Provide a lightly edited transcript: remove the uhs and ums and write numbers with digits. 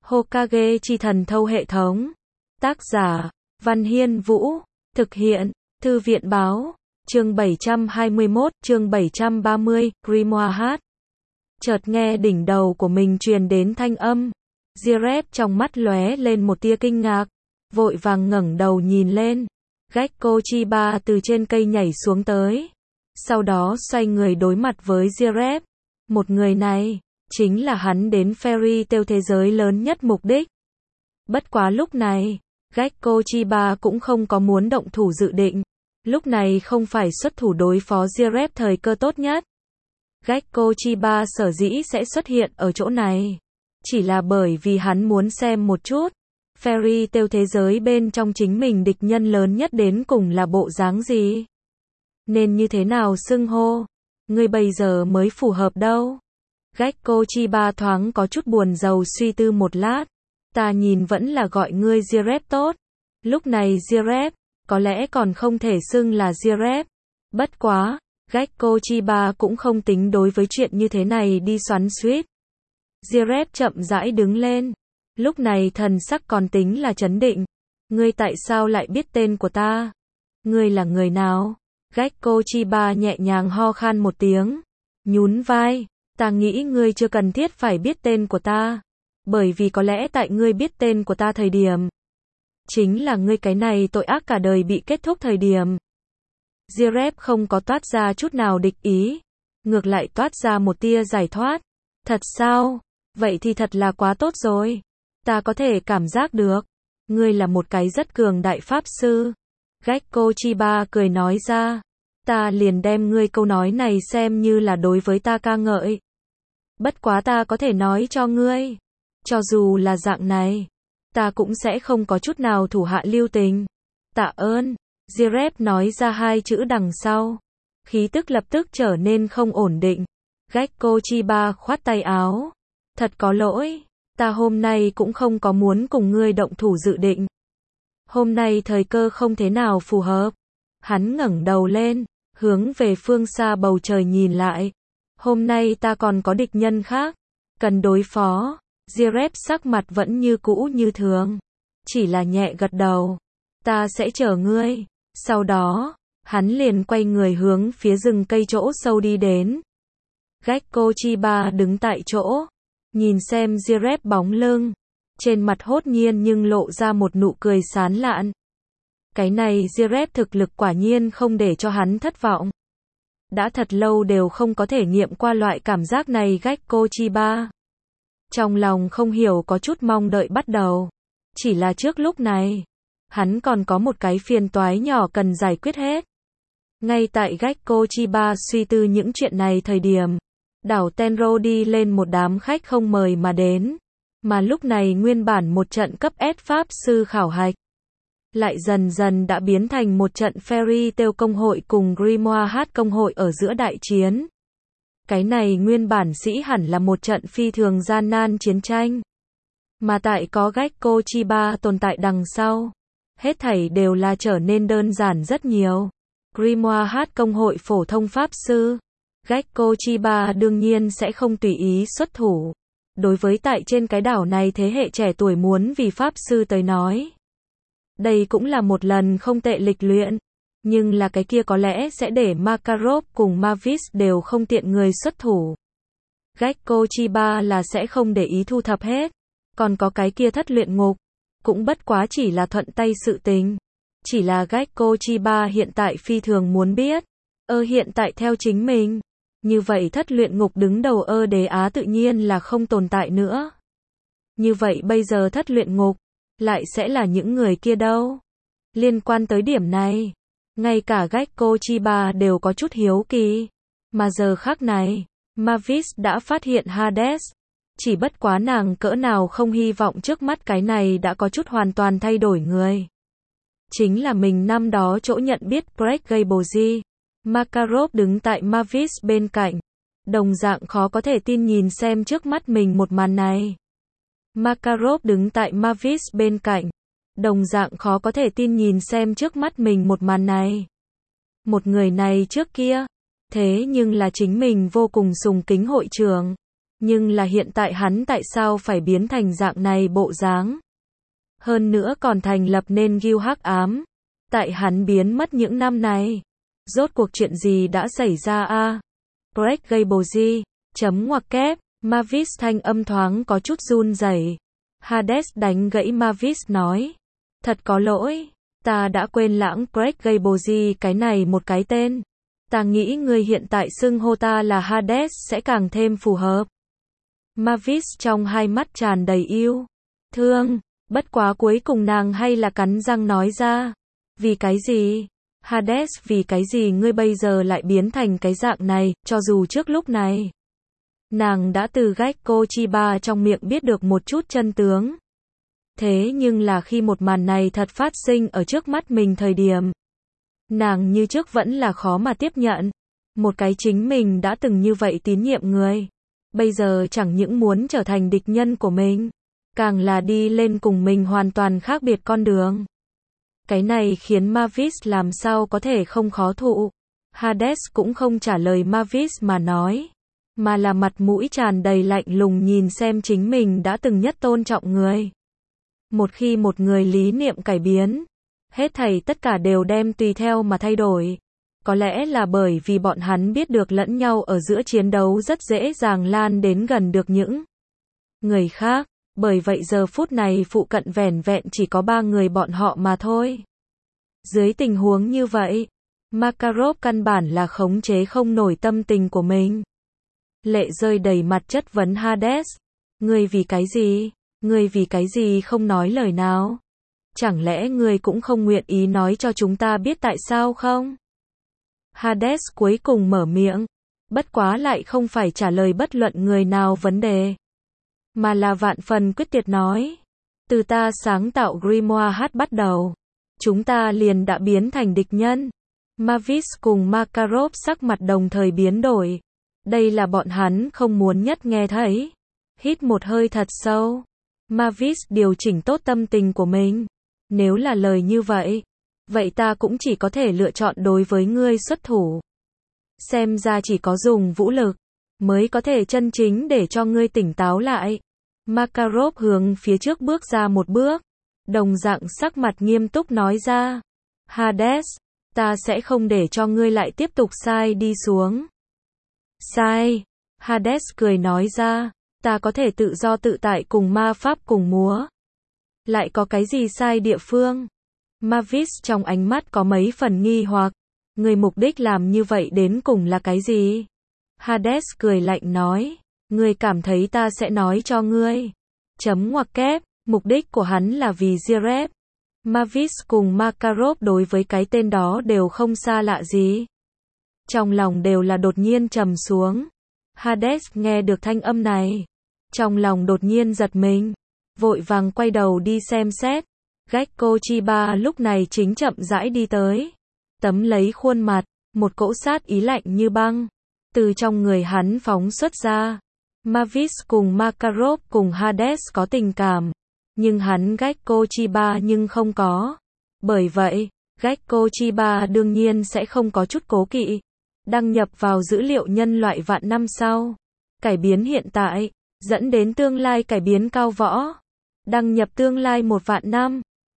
Hokage chi thần thâu hệ thống. Tác giả, Văn Hiên Vũ. Thực hiện, Thư viện báo. Chương 721, chương 730, Grimoire hát. Chợt nghe đỉnh đầu của mình truyền đến thanh âm. Jiraiya trong mắt lóe lên một tia kinh ngạc. Vội vàng ngẩng đầu nhìn lên. Gekko Chiba từ trên cây nhảy xuống tới. Sau đó xoay người đối mặt với Jiraiya. Một người này, chính là hắn đến Fairy Tail thế giới lớn nhất mục đích. Bất quá lúc này, Gekko Chiba cũng không có muốn động thủ dự định. Lúc này không phải xuất thủ đối phó Jiraiya thời cơ tốt nhất. Gekko Chiba sở dĩ sẽ xuất hiện ở chỗ này. Chỉ là bởi vì hắn muốn xem một chút. Fairy Tail thế giới bên trong chính mình địch nhân lớn nhất đến cùng là bộ dáng gì. Nên như thế nào xưng hô. Ngươi bây giờ mới phù hợp đâu. Gekko Chiba thoáng có chút buồn rầu suy tư một lát. Ta nhìn vẫn là gọi ngươi Jiraiya tốt. Lúc này Jiraiya, có lẽ còn không thể xưng là Jiraiya. Bất quá, Gekko Chiba cũng không tính đối với chuyện như thế này đi xoắn xuýt. Jiraiya chậm rãi đứng lên. Lúc này thần sắc còn tính là trấn định. Ngươi tại sao lại biết tên của ta? Ngươi là người nào? Gekko Chiba nhẹ nhàng ho khan một tiếng. Nhún vai. Ta nghĩ ngươi chưa cần thiết phải biết tên của ta. Bởi vì có lẽ tại ngươi biết tên của ta thời điểm. Chính là ngươi cái này tội ác cả đời bị kết thúc thời điểm. Jiraiya không có toát ra chút nào địch ý. Ngược lại toát ra một tia giải thoát. Thật sao? Vậy thì thật là quá tốt rồi. Ta có thể cảm giác được. Ngươi là một cái rất cường đại pháp sư. Gekko Chiba cười nói ra. Ta liền đem ngươi câu nói này xem như là đối với ta ca ngợi. Bất quá ta có thể nói cho ngươi. Cho dù là dạng này, ta cũng sẽ không có chút nào thủ hạ lưu tình. Tạ ơn. Jiraiya nói ra hai chữ đằng sau. Khí tức lập tức trở nên không ổn định. Gekko Chiba khoát tay áo. Thật có lỗi. Ta hôm nay cũng không có muốn cùng ngươi động thủ dự định. Hôm nay thời cơ không thế nào phù hợp. Hắn ngẩng đầu lên, hướng về phương xa bầu trời nhìn lại. Hôm nay ta còn có địch nhân khác. Cần đối phó. Jiraiya sắc mặt vẫn như cũ như thường. Chỉ là nhẹ gật đầu. Ta sẽ chờ ngươi. Sau đó, hắn liền quay người hướng phía rừng cây chỗ sâu đi đến. Gekko Chiba đứng tại chỗ. Nhìn xem Jiraiya bóng lưng. Trên mặt hốt nhiên nhưng lộ ra một nụ cười sán lạn. Cái này Jiraiya thực lực quả nhiên không để cho hắn thất vọng. Đã thật lâu đều không có thể nghiệm qua loại cảm giác này Gekko Chiba. Trong lòng không hiểu có chút mong đợi bắt đầu. Chỉ là trước lúc này, hắn còn có một cái phiền toái nhỏ cần giải quyết hết. Ngay tại Gekko Chiba suy tư những chuyện này thời điểm, đảo Tenro đi lên một đám khách không mời mà đến. Mà lúc này nguyên bản một trận cấp S pháp sư khảo hạch, lại dần dần đã biến thành một trận Fairy Tail công hội cùng Grimoire hát công hội ở giữa đại chiến. Cái này nguyên bản sĩ hẳn là một trận phi thường gian nan chiến tranh. Mà tại có Gekko Chiba tồn tại đằng sau, hết thảy đều là trở nên đơn giản rất nhiều. Grimoire hát công hội phổ thông pháp sư. Gekko Chiba đương nhiên sẽ không tùy ý xuất thủ. Đối với tại trên cái đảo này thế hệ trẻ tuổi muốn vì pháp sư tới nói. Đây cũng là một lần không tệ lịch luyện. Nhưng là cái kia có lẽ sẽ để Makarov cùng Mavis đều không tiện người xuất thủ. Gekko Chiba là sẽ không để ý thu thập hết. Còn có cái kia thất luyện ngục. Cũng bất quá chỉ là thuận tay sự tình. Chỉ là Gekko Chiba hiện tại phi thường muốn biết. Hiện tại theo chính mình. Như vậy thất luyện ngục đứng đầu đế Á tự nhiên là không tồn tại nữa. Như vậy bây giờ thất luyện ngục lại sẽ là những người kia đâu? Liên quan tới điểm này, ngay cả Gekko Chiba đều có chút hiếu kỳ. Mà giờ khắc này, Mavis đã phát hiện Hades. Chỉ bất quá nàng cỡ nào không hy vọng trước mắt cái này đã có chút hoàn toàn thay đổi người. Chính là mình năm đó chỗ nhận biết Break Gable. Makarov đứng tại Mavis bên cạnh. Đồng dạng khó có thể tin nhìn xem trước mắt mình một màn này. Makarov đứng tại Mavis bên cạnh. Đồng dạng khó có thể tin nhìn xem trước mắt mình một màn này. Một người này trước kia. Thế nhưng là chính mình vô cùng sùng kính hội trưởng. Nhưng là hiện tại hắn tại sao phải biến thành dạng này bộ dáng? Hơn nữa còn thành lập nên Guild Hắc Ám. Tại hắn biến mất những năm này. Rốt cuộc chuyện gì đã xảy ra a? Greg Gablezi, chấm ngoặc kép, Mavis thanh âm thoáng có chút run rẩy. Hades đánh gãy Mavis nói. Thật có lỗi, ta đã quên lãng Greg Gablezi cái này một cái tên. Ta nghĩ ngươi hiện tại xưng hô ta là Hades sẽ càng thêm phù hợp. Mavis trong hai mắt tràn đầy yêu thương, bất quá cuối cùng nàng hay là cắn răng nói ra. Vì cái gì? Hades, vì cái gì ngươi bây giờ lại biến thành cái dạng này, cho dù trước lúc này. Nàng đã từ Gekko Chiba trong miệng biết được một chút chân tướng. Thế nhưng là khi một màn này thật phát sinh ở trước mắt mình thời điểm. Nàng như trước vẫn là khó mà tiếp nhận. Một cái chính mình đã từng như vậy tín nhiệm người. Bây giờ chẳng những muốn trở thành địch nhân của mình. Càng là đi lên cùng mình hoàn toàn khác biệt con đường. Cái này khiến Mavis làm sao có thể không khó thụ. Hades cũng không trả lời Mavis mà nói. Mà là mặt mũi tràn đầy lạnh lùng nhìn xem chính mình đã từng nhất tôn trọng người. Một khi một người lý niệm cải biến, hết thảy tất cả đều đem tùy theo mà thay đổi. Có lẽ là bởi vì bọn hắn biết được lẫn nhau ở giữa chiến đấu rất dễ dàng lan đến gần được những người khác. Bởi vậy giờ phút này phụ cận vẻn vẹn chỉ có 3 người bọn họ mà thôi. Dưới tình huống như vậy, Makarov căn bản là khống chế không nổi tâm tình của mình. Lệ rơi đầy mặt chất vấn Hades. Ngươi vì cái gì? Ngươi vì cái gì không nói lời nào? Chẳng lẽ ngươi cũng không nguyện ý nói cho chúng ta biết tại sao không? Hades cuối cùng mở miệng. Bất quá lại không phải trả lời bất luận người nào vấn đề. Mà là vạn phần quyết tuyệt nói. Từ ta sáng tạo Grimoire hát bắt đầu. Chúng ta liền đã biến thành địch nhân. Mavis cùng Makarov sắc mặt đồng thời biến đổi. Đây là bọn hắn không muốn nhất nghe thấy. Hít một hơi thật sâu. Mavis điều chỉnh tốt tâm tình của mình. Nếu là lời như vậy, vậy ta cũng chỉ có thể lựa chọn đối với ngươi xuất thủ. Xem ra chỉ có dùng vũ lực mới có thể chân chính để cho ngươi tỉnh táo lại. Makarov hướng phía trước bước ra một bước. Đồng dạng sắc mặt nghiêm túc nói ra. Hades, ta sẽ không để cho ngươi lại tiếp tục sai đi xuống. Sai. Hades cười nói ra. Ta có thể tự do tự tại cùng ma pháp cùng múa. Lại có cái gì sai địa phương? Mavis trong ánh mắt có mấy phần nghi hoặc. Người mục đích làm như vậy đến cùng là cái gì? Hades cười lạnh nói. Ngươi cảm thấy ta sẽ nói cho ngươi. Chấm ngoặc kép. Mục đích của hắn là vì Zirep. Mavis cùng Makarov đối với cái tên đó đều không xa lạ gì. Trong lòng đều là đột nhiên trầm xuống. Hades nghe được thanh âm này. Trong lòng đột nhiên giật mình. Vội vàng quay đầu đi xem xét. Gekko Chiba lúc này chính chậm rãi đi tới. Tấm lấy khuôn mặt. Một cỗ sát ý lạnh như băng. Từ trong người hắn phóng xuất ra. Mavis cùng Makarov cùng Hades có tình cảm. Nhưng hắn Gekko Chiba nhưng không có. Bởi vậy, Gekko Chiba đương nhiên sẽ không có chút cố kỵ. Đăng nhập vào dữ liệu nhân loại vạn năm sau. Cải biến hiện tại, dẫn đến tương lai cải biến cao võ. Đăng nhập tương lai 1 vạn năm.